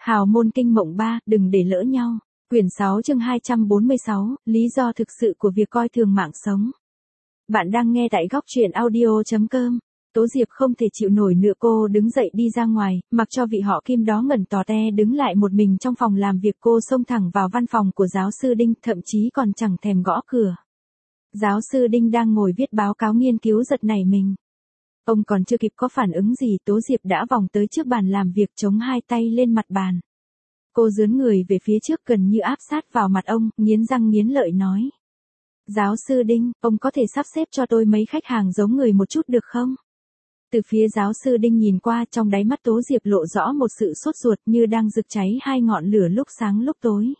Hào môn kinh mộng 3, đừng để lỡ nhau. Quyển 6 chương 246, lý do thực sự của việc coi thường mạng sống. Bạn đang nghe tại góc truyện audio.com. Tố Diệp không thể chịu nổi nữa, cô đứng dậy đi ra ngoài, mặc cho vị họ Kim đó ngẩn tò te đứng lại một mình trong phòng làm việc. Cô xông thẳng vào văn phòng của giáo sư Đinh, thậm chí còn chẳng thèm gõ cửa. Giáo sư Đinh đang ngồi viết báo cáo nghiên cứu giật nảy mình. Ông còn chưa kịp có phản ứng gì, Tố Diệp đã vòng tới trước bàn làm việc, chống hai tay lên mặt bàn. Cô dướn người về phía trước gần như áp sát vào mặt ông, nghiến răng nghiến lợi nói. Giáo sư Đinh, ông có thể sắp xếp cho tôi mấy khách hàng giống người một chút được không? Từ phía giáo sư Đinh nhìn qua, trong đáy mắt Tố Diệp lộ rõ một sự sốt ruột như đang rực cháy hai ngọn lửa lúc sáng lúc tối.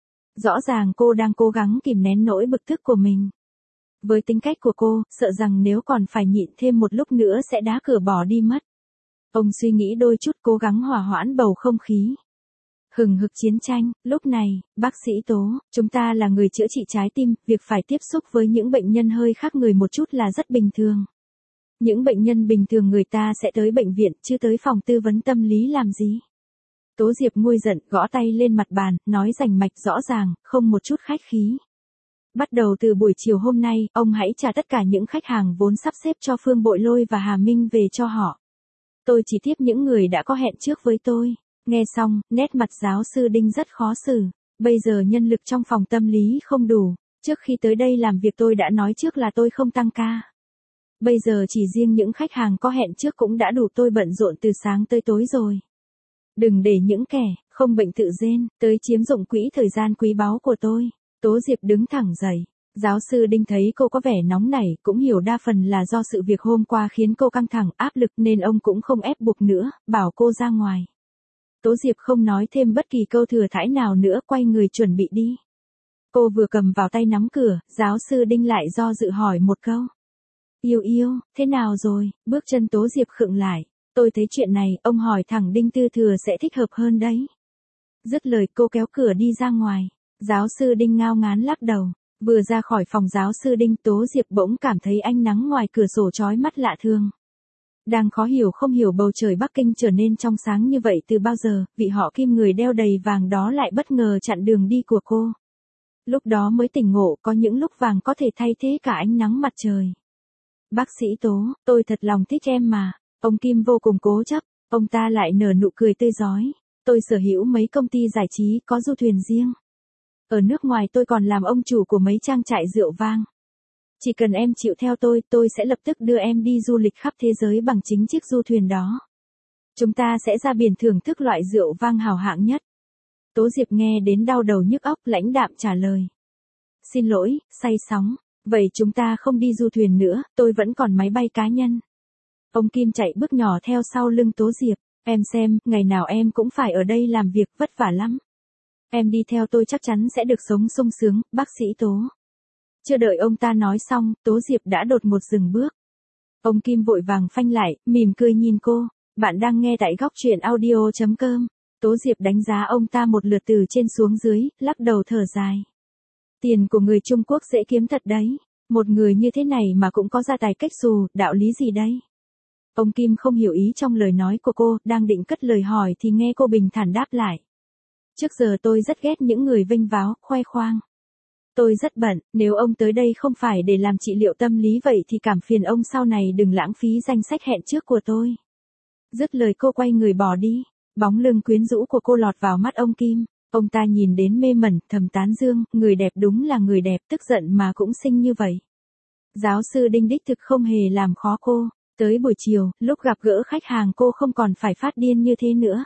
Rõ ràng cô đang cố gắng kìm nén nỗi bực tức của mình. Với tính cách của cô, sợ rằng nếu còn phải nhịn thêm một lúc nữa sẽ đá cửa bỏ đi mất. Ông suy nghĩ đôi chút, cố gắng hòa hoãn bầu không khí. Hừng hực chiến tranh, lúc này, bác sĩ Tố, chúng ta là người chữa trị trái tim, việc phải tiếp xúc với những bệnh nhân hơi khác người một chút là rất bình thường. Những bệnh nhân bình thường người ta sẽ tới bệnh viện, chứ tới phòng tư vấn tâm lý làm gì. Tố Diệp nguôi giận, gõ tay lên mặt bàn, nói rành mạch rõ ràng, không một chút khách khí. Bắt đầu từ buổi chiều hôm nay, ông hãy trả tất cả những khách hàng vốn sắp xếp cho Phương Bội Lôi và Hà Minh về cho họ. Tôi chỉ tiếp những người đã có hẹn trước với tôi. Nghe xong, nét mặt giáo sư Đinh rất khó xử. Bây giờ nhân lực trong phòng tâm lý không đủ. Trước khi tới đây làm việc tôi đã nói trước là tôi không tăng ca. Bây giờ chỉ riêng những khách hàng có hẹn trước cũng đã đủ tôi bận rộn từ sáng tới tối rồi. Đừng để những kẻ không bệnh tự rên tới chiếm dụng quỹ thời gian quý báu của tôi. Tố Diệp đứng thẳng dậy. Giáo sư Đinh thấy cô có vẻ nóng nảy, cũng hiểu đa phần là do sự việc hôm qua khiến cô căng thẳng, áp lực nên ông cũng không ép buộc nữa, bảo cô ra ngoài. Tố Diệp không nói thêm bất kỳ câu thừa thãi nào nữa, quay người chuẩn bị đi. Cô vừa cầm vào tay nắm cửa, giáo sư Đinh lại do dự hỏi một câu. Yêu yêu, thế nào rồi? Bước chân Tố Diệp khựng lại. Tôi thấy chuyện này, ông hỏi thẳng Đinh Tư Thừa sẽ thích hợp hơn đấy. Dứt lời cô kéo cửa đi ra ngoài. Giáo sư Đinh ngao ngán lắc đầu. Vừa ra khỏi phòng giáo sư Đinh, Tố Diệp bỗng cảm thấy ánh nắng ngoài cửa sổ chói mắt lạ thường. Đang khó hiểu không hiểu bầu trời Bắc Kinh trở nên trong sáng như vậy từ bao giờ, vị họ Kim người đeo đầy vàng đó lại bất ngờ chặn đường đi của cô. Lúc đó mới tỉnh ngộ, có những lúc vàng có thể thay thế cả ánh nắng mặt trời. Bác sĩ Tố, tôi thật lòng thích em mà. Ông Kim vô cùng cố chấp, ông ta lại nở nụ cười tươi rói. Tôi sở hữu mấy công ty giải trí, có du thuyền riêng. Ở nước ngoài tôi còn làm ông chủ của mấy trang trại rượu vang. Chỉ cần em chịu theo tôi sẽ lập tức đưa em đi du lịch khắp thế giới bằng chính chiếc du thuyền đó. Chúng ta sẽ ra biển thưởng thức loại rượu vang hào hạng nhất. Tố Diệp nghe đến đau đầu nhức óc, lãnh đạm trả lời. Xin lỗi, say sóng. Vậy chúng ta không đi du thuyền nữa, tôi vẫn còn máy bay cá nhân. Ông Kim chạy bước nhỏ theo sau lưng Tố Diệp. Em xem, ngày nào em cũng phải ở đây làm việc, vất vả lắm. Em đi theo tôi chắc chắn sẽ được sống sung sướng, bác sĩ Tố. Chưa đợi ông ta nói xong, Tố Diệp đã đột ngột dừng bước. Ông Kim vội vàng phanh lại, mỉm cười nhìn cô. Bạn đang nghe tại góc truyện audio.com. Tố Diệp đánh giá ông ta một lượt từ trên xuống dưới, lắc đầu thở dài. Tiền của người Trung Quốc dễ kiếm thật đấy. Một người như thế này mà cũng có gia tài cách xù, đạo lý gì đây? Ông Kim không hiểu ý trong lời nói của cô, đang định cất lời hỏi thì nghe cô bình thản đáp lại. Trước giờ tôi rất ghét những người vênh váo, khoe khoang. Tôi rất bận, nếu ông tới đây không phải để làm trị liệu tâm lý vậy thì cảm phiền ông sau này đừng lãng phí danh sách hẹn trước của tôi. Dứt lời cô quay người bỏ đi, bóng lưng quyến rũ của cô lọt vào mắt ông Kim. Ông ta nhìn đến mê mẩn, thầm tán dương, người đẹp đúng là người đẹp, tức giận mà cũng xinh như vậy. Giáo sư Đinh đích thực không hề làm khó cô. Tới buổi chiều, lúc gặp gỡ khách hàng cô không còn phải phát điên như thế nữa.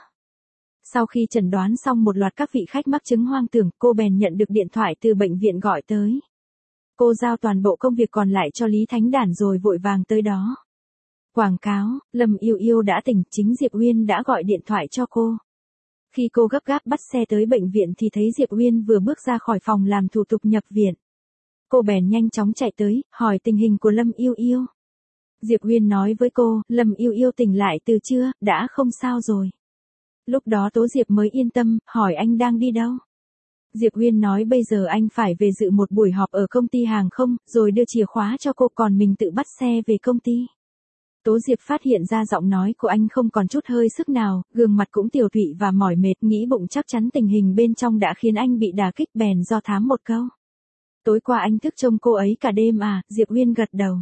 Sau khi chẩn đoán xong một loạt các vị khách mắc chứng hoang tưởng, cô bèn nhận được điện thoại từ bệnh viện gọi tới. Cô giao toàn bộ công việc còn lại cho Lý Thánh Đản rồi vội vàng tới đó. Quảng cáo, Lâm Yêu Yêu đã tỉnh, chính Diệp Uyên đã gọi điện thoại cho cô. Khi cô gấp gáp bắt xe tới bệnh viện thì thấy Diệp Uyên vừa bước ra khỏi phòng làm thủ tục nhập viện. Cô bèn nhanh chóng chạy tới, hỏi tình hình của Lâm Yêu Yêu. Diệp Uyên nói với cô, Lâm Yêu Yêu tỉnh lại từ trưa, đã không sao rồi. Lúc đó Tố Diệp mới yên tâm, hỏi anh đang đi đâu. Diệp Uyên nói bây giờ anh phải về dự một buổi họp ở công ty hàng không, rồi đưa chìa khóa cho cô, còn mình tự bắt xe về công ty. Tố Diệp phát hiện ra giọng nói của anh không còn chút hơi sức nào, gương mặt cũng tiều tụy và mỏi mệt, nghĩ bụng chắc chắn tình hình bên trong đã khiến anh bị đả kích bèn do thám một câu. Tối qua anh thức trông cô ấy cả đêm à, Diệp Uyên gật đầu.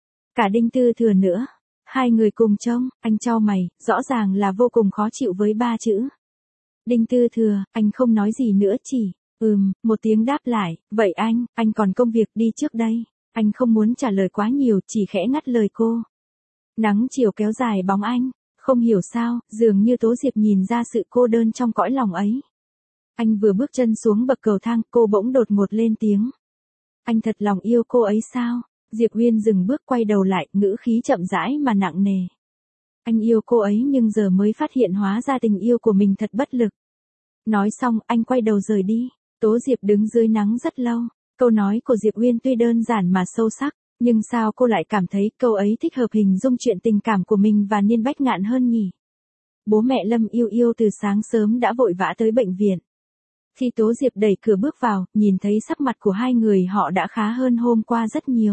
Cả Đinh Tư Thừa nữa. Hai người cùng trông, anh chau mày, rõ ràng là vô cùng khó chịu với ba chữ. Đinh Tư Thừa, anh không nói gì nữa chỉ, một tiếng đáp lại, vậy anh còn công việc đi trước đây. Anh không muốn trả lời quá nhiều, chỉ khẽ ngắt lời cô. Nắng chiều kéo dài bóng anh, không hiểu sao, dường như Tố Diệp nhìn ra sự cô đơn trong cõi lòng ấy. Anh vừa bước chân xuống bậc cầu thang, cô bỗng đột ngột lên tiếng. Anh thật lòng yêu cô ấy sao? Diệp Uyên dừng bước quay đầu lại, ngữ khí chậm rãi mà nặng nề. Anh yêu cô ấy nhưng giờ mới phát hiện hóa ra tình yêu của mình thật bất lực. Nói xong, anh quay đầu rời đi. Tố Diệp đứng dưới nắng rất lâu. Câu nói của Diệp Uyên tuy đơn giản mà sâu sắc, nhưng sao cô lại cảm thấy câu ấy thích hợp hình dung chuyện tình cảm của mình và Niên Bách Ngạn hơn nhỉ? Bố mẹ Lâm Yêu Yêu từ sáng sớm đã vội vã tới bệnh viện. Khi Tố Diệp đẩy cửa bước vào, nhìn thấy sắc mặt của hai người họ đã khá hơn hôm qua rất nhiều.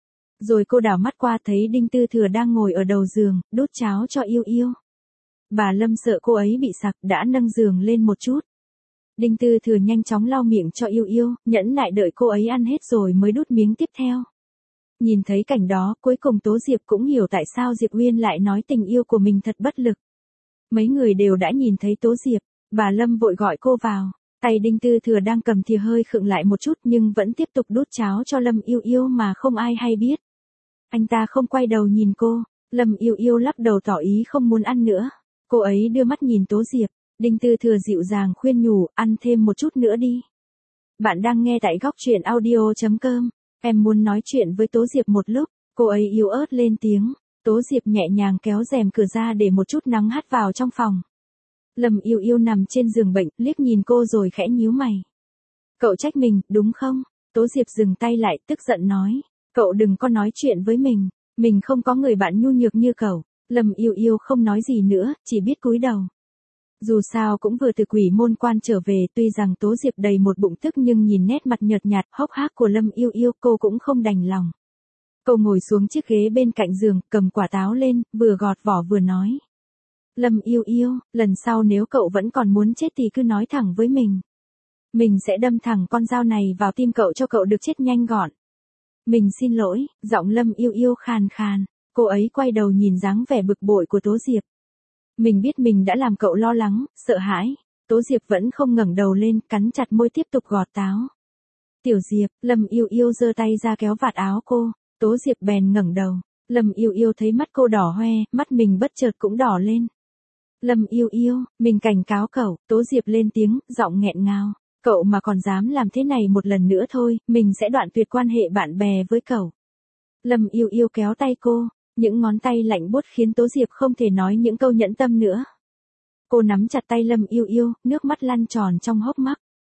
Rồi cô đảo mắt qua thấy Đinh Tư Thừa đang ngồi ở đầu giường, đút cháo cho Yêu Yêu. Bà Lâm sợ cô ấy bị sặc, đã nâng giường lên một chút. Đinh Tư Thừa nhanh chóng lau miệng cho Yêu Yêu, nhẫn nại đợi cô ấy ăn hết rồi mới đút miếng tiếp theo. Nhìn thấy cảnh đó, cuối cùng Tố Diệp cũng hiểu tại sao Diệp Uyên lại nói tình yêu của mình thật bất lực. Mấy người đều đã nhìn thấy Tố Diệp, bà Lâm vội gọi cô vào. Tay Đinh Tư Thừa đang cầm thìa hơi khựng lại một chút nhưng vẫn tiếp tục đút cháo cho Lâm Yêu Yêu mà không ai hay biết. Anh ta không quay đầu nhìn cô, Lâm Yêu Yêu lắc đầu tỏ ý không muốn ăn nữa. Cô ấy đưa mắt nhìn Tố Diệp, Đinh Tư Thừa dịu dàng khuyên nhủ, ăn thêm một chút nữa đi. Bạn đang nghe tại góc truyện audio.com, em muốn nói chuyện với Tố Diệp một lúc, cô ấy yếu ớt lên tiếng. Tố Diệp nhẹ nhàng kéo rèm cửa ra để một chút nắng hắt vào trong phòng. Lâm Yêu Yêu nằm trên giường bệnh, liếc nhìn cô rồi khẽ nhíu mày. Cậu trách mình, đúng không? Tố Diệp dừng tay lại, tức giận nói. Cậu đừng có nói chuyện với mình không có người bạn nhu nhược như cậu. Lâm Yêu Yêu không nói gì nữa, chỉ biết cúi đầu. Dù sao cũng vừa từ Quỷ Môn Quan trở về, tuy rằng Tố Diệp đầy một bụng tức nhưng nhìn nét mặt nhợt nhạt, hốc hác của Lâm Yêu Yêu, cô cũng không đành lòng. Cô ngồi xuống chiếc ghế bên cạnh giường, cầm quả táo lên, vừa gọt vỏ vừa nói. Lâm Yêu Yêu, lần sau nếu cậu vẫn còn muốn chết thì cứ nói thẳng với mình. Mình sẽ đâm thẳng con dao này vào tim cậu cho cậu được chết nhanh gọn. Mình xin lỗi, giọng Lâm Yêu Yêu khàn khàn. Cô ấy quay đầu nhìn dáng vẻ bực bội của Tố Diệp. Mình biết mình đã làm cậu lo lắng, sợ hãi. Tố Diệp vẫn không ngẩng đầu lên, cắn chặt môi tiếp tục gọt táo. Tiểu Diệp, Lâm Yêu Yêu giơ tay ra kéo vạt áo cô. Tố Diệp bèn ngẩng đầu. Lâm Yêu Yêu thấy mắt cô đỏ hoe, mắt mình bất chợt cũng đỏ lên. Lâm Yêu Yêu, mình cảnh cáo cậu. Tố Diệp lên tiếng, giọng nghẹn ngào. Cậu mà còn dám làm thế này một lần nữa thôi, mình sẽ đoạn tuyệt quan hệ bạn bè với cậu. Lâm Yêu Yêu kéo tay cô, những ngón tay lạnh buốt khiến Tố Diệp không thể nói những câu nhẫn tâm nữa. Cô nắm chặt tay Lâm Yêu Yêu, nước mắt lăn tròn trong hốc mắt.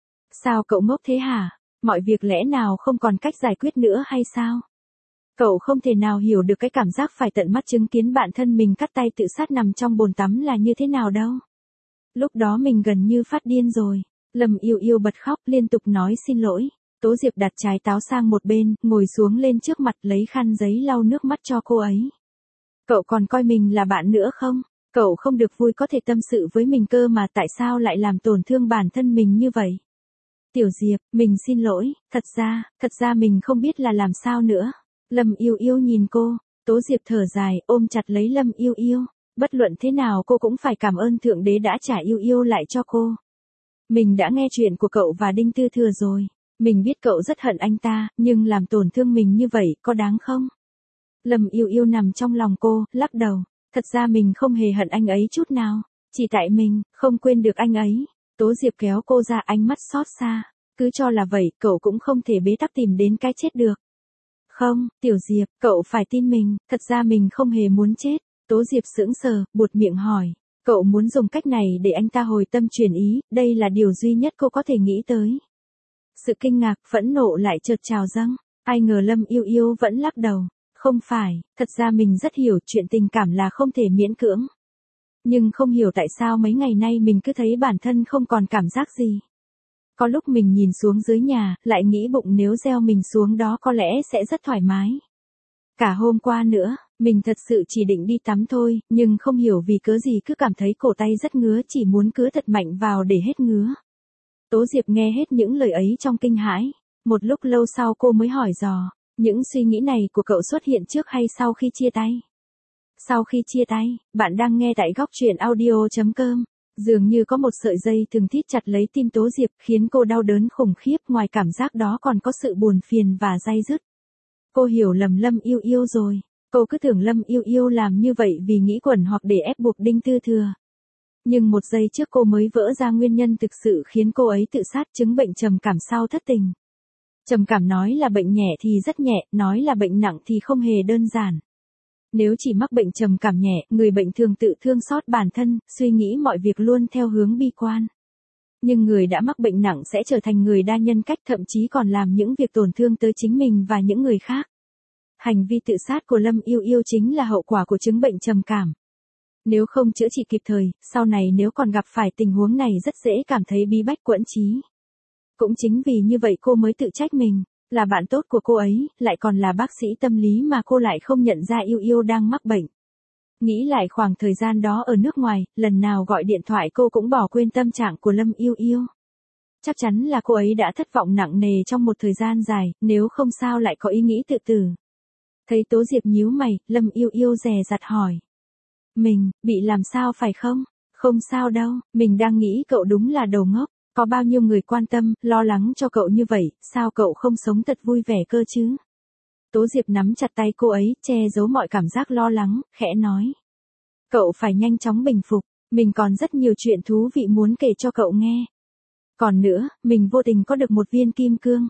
Sao cậu ngốc thế hả? Mọi việc lẽ nào không còn cách giải quyết nữa hay sao? Cậu không thể nào hiểu được cái cảm giác phải tận mắt chứng kiến bạn thân mình cắt tay tự sát nằm trong bồn tắm là như thế nào đâu. Lúc đó mình gần như phát điên rồi. Lâm Yêu Yêu bật khóc liên tục nói xin lỗi. Tố Diệp đặt trái táo sang một bên, ngồi xuống lên trước mặt lấy khăn giấy lau nước mắt cho cô ấy. Cậu còn coi mình là bạn nữa không? Cậu không được vui có thể tâm sự với mình cơ mà tại sao lại làm tổn thương bản thân mình như vậy? Tiểu Diệp, mình xin lỗi, thật ra mình không biết là làm sao nữa. Lâm Yêu Yêu nhìn cô, Tố Diệp thở dài, ôm chặt lấy Lâm Yêu Yêu. Bất luận thế nào cô cũng phải cảm ơn Thượng Đế đã trả Yêu Yêu lại cho cô. Mình đã nghe chuyện của cậu và Đinh Tư Thừa rồi. Mình biết cậu rất hận anh ta, nhưng làm tổn thương mình như vậy, có đáng không? Lâm Yêu Yêu nằm trong lòng cô, lắc đầu. Thật ra mình không hề hận anh ấy chút nào. Chỉ tại mình, không quên được anh ấy. Tố Diệp kéo cô ra, ánh mắt xót xa. Cứ cho là vậy, cậu cũng không thể bế tắc tìm đến cái chết được. Không, Tiểu Diệp, cậu phải tin mình, thật ra mình không hề muốn chết. Tố Diệp sững sờ, buột miệng hỏi. Cậu muốn dùng cách này để anh ta hồi tâm chuyển ý, đây là điều duy nhất cô có thể nghĩ tới. Sự kinh ngạc, phẫn nộ lại chợt trào dâng. Ai ngờ Lâm Yêu Yêu vẫn lắc đầu. Không phải, thật ra mình rất hiểu chuyện tình cảm là không thể miễn cưỡng. Nhưng không hiểu tại sao mấy ngày nay mình cứ thấy bản thân không còn cảm giác gì. Có lúc mình nhìn xuống dưới nhà, lại nghĩ bụng nếu gieo mình xuống đó có lẽ sẽ rất thoải mái. Cả hôm qua nữa, Mình thật sự chỉ định đi tắm thôi, nhưng không hiểu vì cớ gì cứ cảm thấy cổ tay rất ngứa, chỉ muốn cứa thật mạnh vào để hết ngứa. Tố Diệp nghe hết những lời ấy trong kinh hãi. Một lúc lâu sau cô mới hỏi dò, những suy nghĩ này của cậu xuất hiện trước hay sau khi chia tay? Sau khi chia tay, bạn đang nghe tại góc truyện audio.com. Dường như có một sợi dây thường thít chặt lấy tim Tố Diệp, khiến cô đau đớn khủng khiếp, ngoài cảm giác đó còn có sự buồn phiền và day dứt. Cô hiểu lầm Lâm Yêu Yêu rồi. Cô cứ tưởng Lâm Yêu Yêu làm như vậy vì nghĩ quẩn hoặc để ép buộc Đinh Tư Thừa. Nhưng một giây trước cô mới vỡ ra nguyên nhân thực sự khiến cô ấy tự sát, chứng bệnh trầm cảm sau thất tình. Trầm cảm nói là bệnh nhẹ thì rất nhẹ, nói là bệnh nặng thì không hề đơn giản. Nếu chỉ mắc bệnh trầm cảm nhẹ, người bệnh thường tự thương xót bản thân, suy nghĩ mọi việc luôn theo hướng bi quan. Nhưng người đã mắc bệnh nặng sẽ trở thành người đa nhân cách, thậm chí còn làm những việc tổn thương tới chính mình và những người khác. Hành vi tự sát của Lâm Yêu Yêu chính là hậu quả của chứng bệnh trầm cảm. Nếu không chữa trị kịp thời, sau này nếu còn gặp phải tình huống này rất dễ cảm thấy bí bách quẫn trí. Cũng chính vì như vậy cô mới tự trách mình, là bạn tốt của cô ấy, lại còn là bác sĩ tâm lý mà cô lại không nhận ra Yêu Yêu đang mắc bệnh. Nghĩ lại khoảng thời gian đó ở nước ngoài, lần nào gọi điện thoại cô cũng bỏ quên tâm trạng của Lâm Yêu Yêu. Chắc chắn là cô ấy đã thất vọng nặng nề trong một thời gian dài, nếu không sao lại có ý nghĩ tự tử. Thấy Tố Diệp nhíu mày, Lâm Yêu Yêu dè dặt hỏi. Mình, bị làm sao phải không? Không sao đâu, mình đang nghĩ cậu đúng là đầu ngốc. Có bao nhiêu người quan tâm, lo lắng cho cậu như vậy, sao cậu không sống thật vui vẻ cơ chứ? Tố Diệp nắm chặt tay cô ấy, che giấu mọi cảm giác lo lắng, khẽ nói. Cậu phải nhanh chóng bình phục, mình còn rất nhiều chuyện thú vị muốn kể cho cậu nghe. Còn nữa, mình vô tình có được một viên kim cương.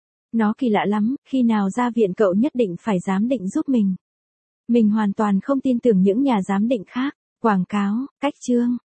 Nó kỳ lạ lắm, khi nào ra viện cậu nhất định phải giám định giúp mình. Mình hoàn toàn không tin tưởng những nhà giám định khác. Quảng cáo, cách chương.